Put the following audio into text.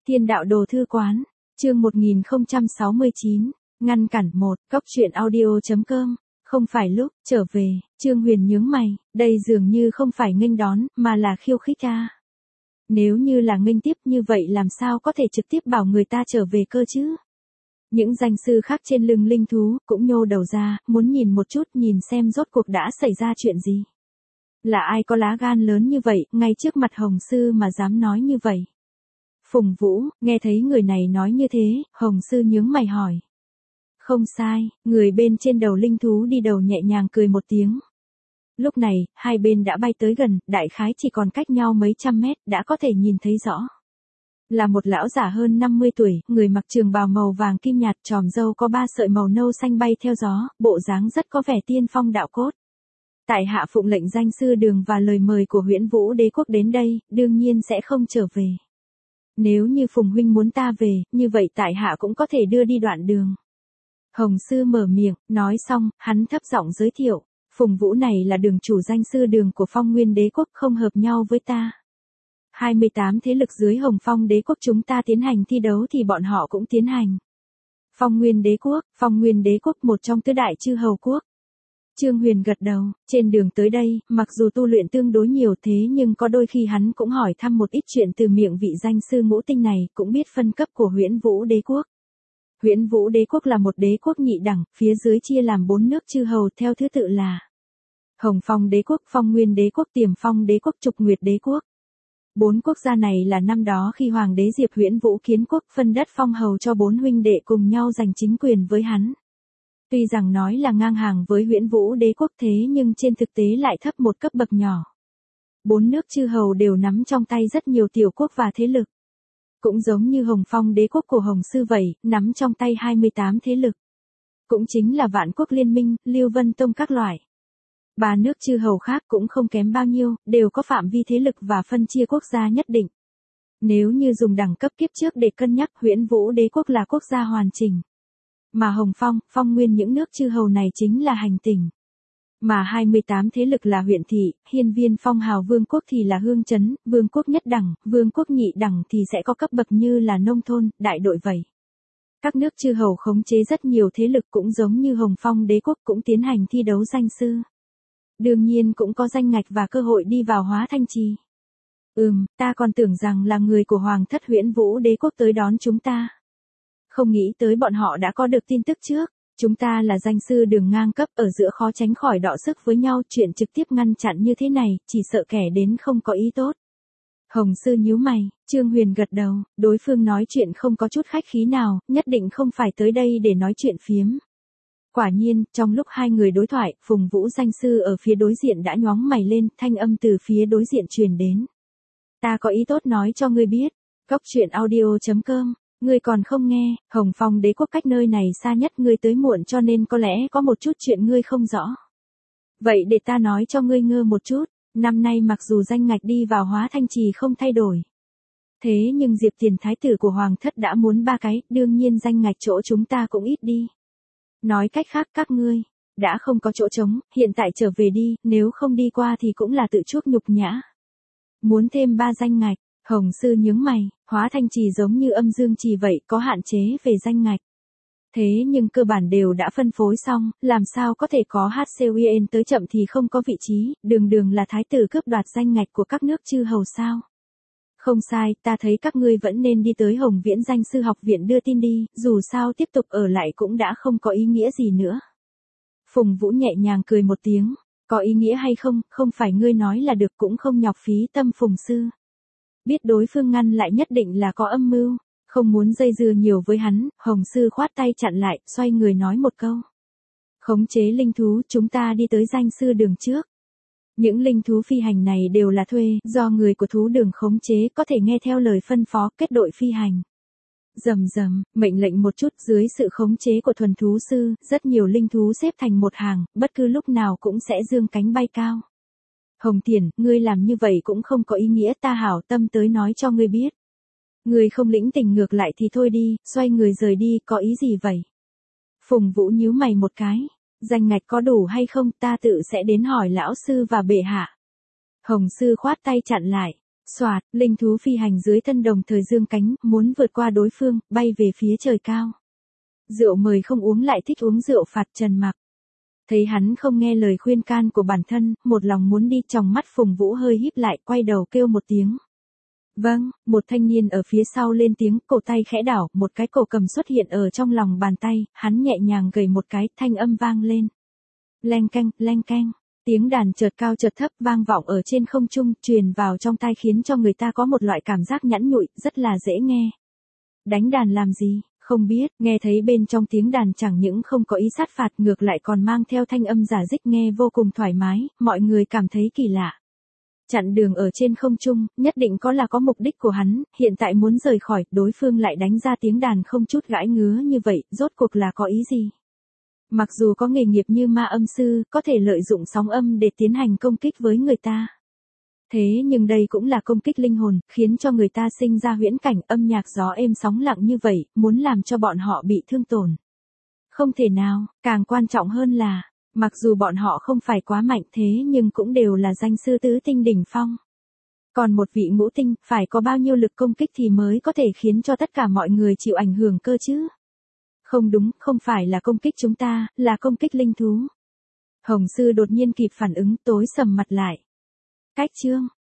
Thiên đạo đồ thư quán, chương 1069, ngăn cản 1, cóc truyện audio.com, không phải lúc, trở về, Trương Huyền nhướng mày, đây dường như không phải nghênh đón, mà là khiêu khích ta. Nếu như là nghênh tiếp như vậy làm sao có thể trực tiếp bảo người ta trở về cơ chứ? Những danh sư khác trên lưng linh thú cũng nhô đầu ra, muốn nhìn một chút nhìn xem rốt cuộc đã xảy ra chuyện gì. Là ai có lá gan lớn như vậy, ngay trước mặt Hồng Sư mà dám nói như vậy? Phùng Vũ, nghe thấy người này nói như thế, Hồng Sư nhướng mày hỏi. Không sai, người bên trên đầu linh thú đi đầu nhẹ nhàng cười một tiếng. Lúc này, hai bên đã bay tới gần, đại khái chỉ còn cách nhau mấy trăm mét, đã có thể nhìn thấy rõ. Là một lão giả hơn 50 tuổi, người mặc trường bào màu vàng kim nhạt, tròm râu có 3 sợi màu nâu xanh bay theo gió, bộ dáng rất có vẻ tiên phong đạo cốt. Tại hạ phụng lệnh danh sư Đường và lời mời của Huyễn Vũ Đế quốc đến đây, đương nhiên sẽ không trở về. Nếu như Phùng huynh muốn ta về, như vậy tại hạ cũng có thể đưa đi đoạn đường. Hồng Sư mở miệng, nói xong, hắn thấp giọng giới thiệu, Phùng Vũ này là đường chủ danh sư Đường của Phong Nguyên Đế quốc, không hợp nhau với ta. 28 thế lực dưới Hồng Phong Đế quốc chúng ta tiến hành thi đấu thì bọn họ cũng tiến hành. Phong Nguyên Đế quốc một trong tứ đại chư hầu quốc. Trương Huyền gật đầu, trên đường tới đây, mặc dù tu luyện tương đối nhiều thế nhưng có đôi khi hắn cũng hỏi thăm một ít chuyện từ miệng vị danh sư ngũ tinh này, cũng biết phân cấp của Huyễn Vũ Đế quốc. Huyễn Vũ Đế quốc là một đế quốc nhị đẳng, phía dưới chia làm 4 nước chư hầu theo thứ tự là Hồng Phong Đế quốc, Phong Nguyên Đế quốc, Tiềm Phong Đế quốc, Trục Nguyệt Đế quốc. 4 quốc gia này là năm đó khi Hoàng đế Diệp Huyễn Vũ kiến quốc phân đất phong hầu cho 4 huynh đệ cùng nhau giành chính quyền với hắn. Tuy rằng nói là ngang hàng với Huyễn Vũ Đế quốc thế nhưng trên thực tế lại thấp một cấp bậc nhỏ. 4 nước chư hầu đều nắm trong tay rất nhiều tiểu quốc và thế lực. Cũng giống như Hồng Phong Đế quốc của Hồng Sư vậy, nắm trong tay 28 thế lực. Cũng chính là Vạn Quốc Liên minh, Lưu Vân Tông các loại. 3 nước chư hầu khác cũng không kém bao nhiêu, đều có phạm vi thế lực và phân chia quốc gia nhất định. Nếu như dùng đẳng cấp kiếp trước để cân nhắc, Huyễn Vũ Đế quốc là quốc gia hoàn chỉnh. Mà Hồng Phong, Phong Nguyên những nước chư hầu này chính là hành tinh. Mà 28 thế lực là huyện thị, hiên viên phong hào vương quốc thì là hương trấn, vương quốc nhất đẳng, vương quốc nhị đẳng thì sẽ có cấp bậc như là nông thôn, đại đội vậy. Các nước chư hầu khống chế rất nhiều thế lực cũng giống như Hồng Phong Đế quốc cũng tiến hành thi đấu danh sư. Đương nhiên cũng có danh ngạch và cơ hội đi vào Hóa Thanh Trì. Ta còn tưởng rằng là người của Hoàng thất Huyễn Vũ Đế quốc tới đón chúng ta. Không nghĩ tới bọn họ đã có được tin tức trước. Chúng ta là danh sư Đường ngang cấp ở giữa khó tránh khỏi đọ sức với nhau, chuyện trực tiếp ngăn chặn như thế này, chỉ sợ kẻ đến không có ý tốt. Hồng Sư nhíu mày, Trương Huyền gật đầu, đối phương nói chuyện không có chút khách khí nào, nhất định không phải tới đây để nói chuyện phiếm. Quả nhiên, trong lúc hai người đối thoại, Phùng Vũ danh sư ở phía đối diện đã nhoáng mày lên, thanh âm từ phía đối diện truyền đến. Ta có ý tốt nói cho ngươi biết, cóc truyện audio.com. Ngươi còn không nghe, Hồng Phong Đế quốc cách nơi này xa nhất, ngươi tới muộn cho nên có lẽ có một chút chuyện ngươi không rõ. Vậy để ta nói cho ngươi ngơ một chút, năm nay mặc dù danh ngạch đi vào Hóa Thanh Trì không thay đổi. Thế nhưng Diệp Tiền Thái tử của Hoàng thất đã muốn 3 cái, đương nhiên danh ngạch chỗ chúng ta cũng ít đi. Nói cách khác các ngươi, đã không có chỗ trống, hiện tại trở về đi, nếu không đi qua thì cũng là tự chuốc nhục nhã. Muốn thêm 3 danh ngạch. Hồng Sư nhướng mày, Hóa Thanh Trì giống như Âm Dương Trì vậy, có hạn chế về danh ngạch. Thế nhưng cơ bản đều đã phân phối xong, làm sao có thể có HCUN tới chậm thì không có vị trí, đường là thái tử cướp đoạt danh ngạch của các nước chư hầu sao? Không sai, ta thấy các ngươi vẫn nên đi tới Hồng Viễn danh sư học viện đưa tin đi, dù sao tiếp tục ở lại cũng đã không có ý nghĩa gì nữa. Phùng Vũ nhẹ nhàng cười một tiếng, có ý nghĩa hay không, không phải ngươi nói là được, cũng không nhọc phí tâm Phùng Sư. Biết đối phương ngăn lại nhất định là có âm mưu, không muốn dây dưa nhiều với hắn, Hồng Sư khoát tay chặn lại, xoay người nói một câu. Khống chế linh thú, chúng ta đi tới danh sư Đường trước. Những linh thú phi hành này đều là thuê, do người của thú đường khống chế, có thể nghe theo lời phân phó, kết đội phi hành. Rầm, mệnh lệnh một chút, dưới sự khống chế của thuần thú sư, rất nhiều linh thú xếp thành một hàng, bất cứ lúc nào cũng sẽ dương cánh bay cao. Hồng Tiền, ngươi làm như vậy cũng không có ý nghĩa, ta hảo tâm tới nói cho ngươi biết. Ngươi không lĩnh tình ngược lại thì thôi đi, xoay người rời đi, có ý gì vậy? Phùng Vũ nhíu mày một cái, danh ngạch có đủ hay không, ta tự sẽ đến hỏi lão sư và bệ hạ. Hồng Sư khoát tay chặn lại, Soạt, linh thú phi hành dưới thân đồng thời dương cánh, muốn vượt qua đối phương, bay về phía trời cao. Rượu mời không uống lại thích uống rượu phạt Trần Mặc. Thấy hắn không nghe lời khuyên can của bản thân, một lòng muốn đi, trong mắt Phùng Vũ hơi híp lại, quay đầu kêu một tiếng. Vâng, một thanh niên ở phía sau lên tiếng, cổ tay khẽ đảo, một cái cổ cầm xuất hiện ở trong lòng bàn tay, hắn nhẹ nhàng gầy một cái, thanh âm vang lên. Leng keng, tiếng đàn chợt cao chợt thấp vang vọng ở trên không trung, truyền vào trong tai khiến cho người ta có một loại cảm giác nhẵn nhụi, rất là dễ nghe. Đánh đàn làm gì? Không biết, nghe thấy bên trong tiếng đàn chẳng những không có ý sát phạt, ngược lại còn mang theo thanh âm giả dích nghe vô cùng thoải mái, mọi người cảm thấy kỳ lạ. Chặn đường ở trên không trung, nhất định có mục đích của hắn, hiện tại muốn rời khỏi, đối phương lại đánh ra tiếng đàn không chút gãi ngứa như vậy, rốt cuộc là có ý gì? Mặc dù có nghề nghiệp như ma âm sư, có thể lợi dụng sóng âm để tiến hành công kích với người ta. Thế nhưng đây cũng là công kích linh hồn, khiến cho người ta sinh ra huyễn cảnh, âm nhạc gió êm sóng lặng như vậy, muốn làm cho bọn họ bị thương tổn. Không thể nào, càng quan trọng hơn là, mặc dù bọn họ không phải quá mạnh thế nhưng cũng đều là danh sư tứ tinh đỉnh phong. Còn một vị ngũ tinh, phải có bao nhiêu lực công kích thì mới có thể khiến cho tất cả mọi người chịu ảnh hưởng cơ chứ? Không đúng, không phải là công kích chúng ta, là công kích linh thú. Hồng sư đột nhiên kịp phản ứng, tối sầm mặt lại. Cách chương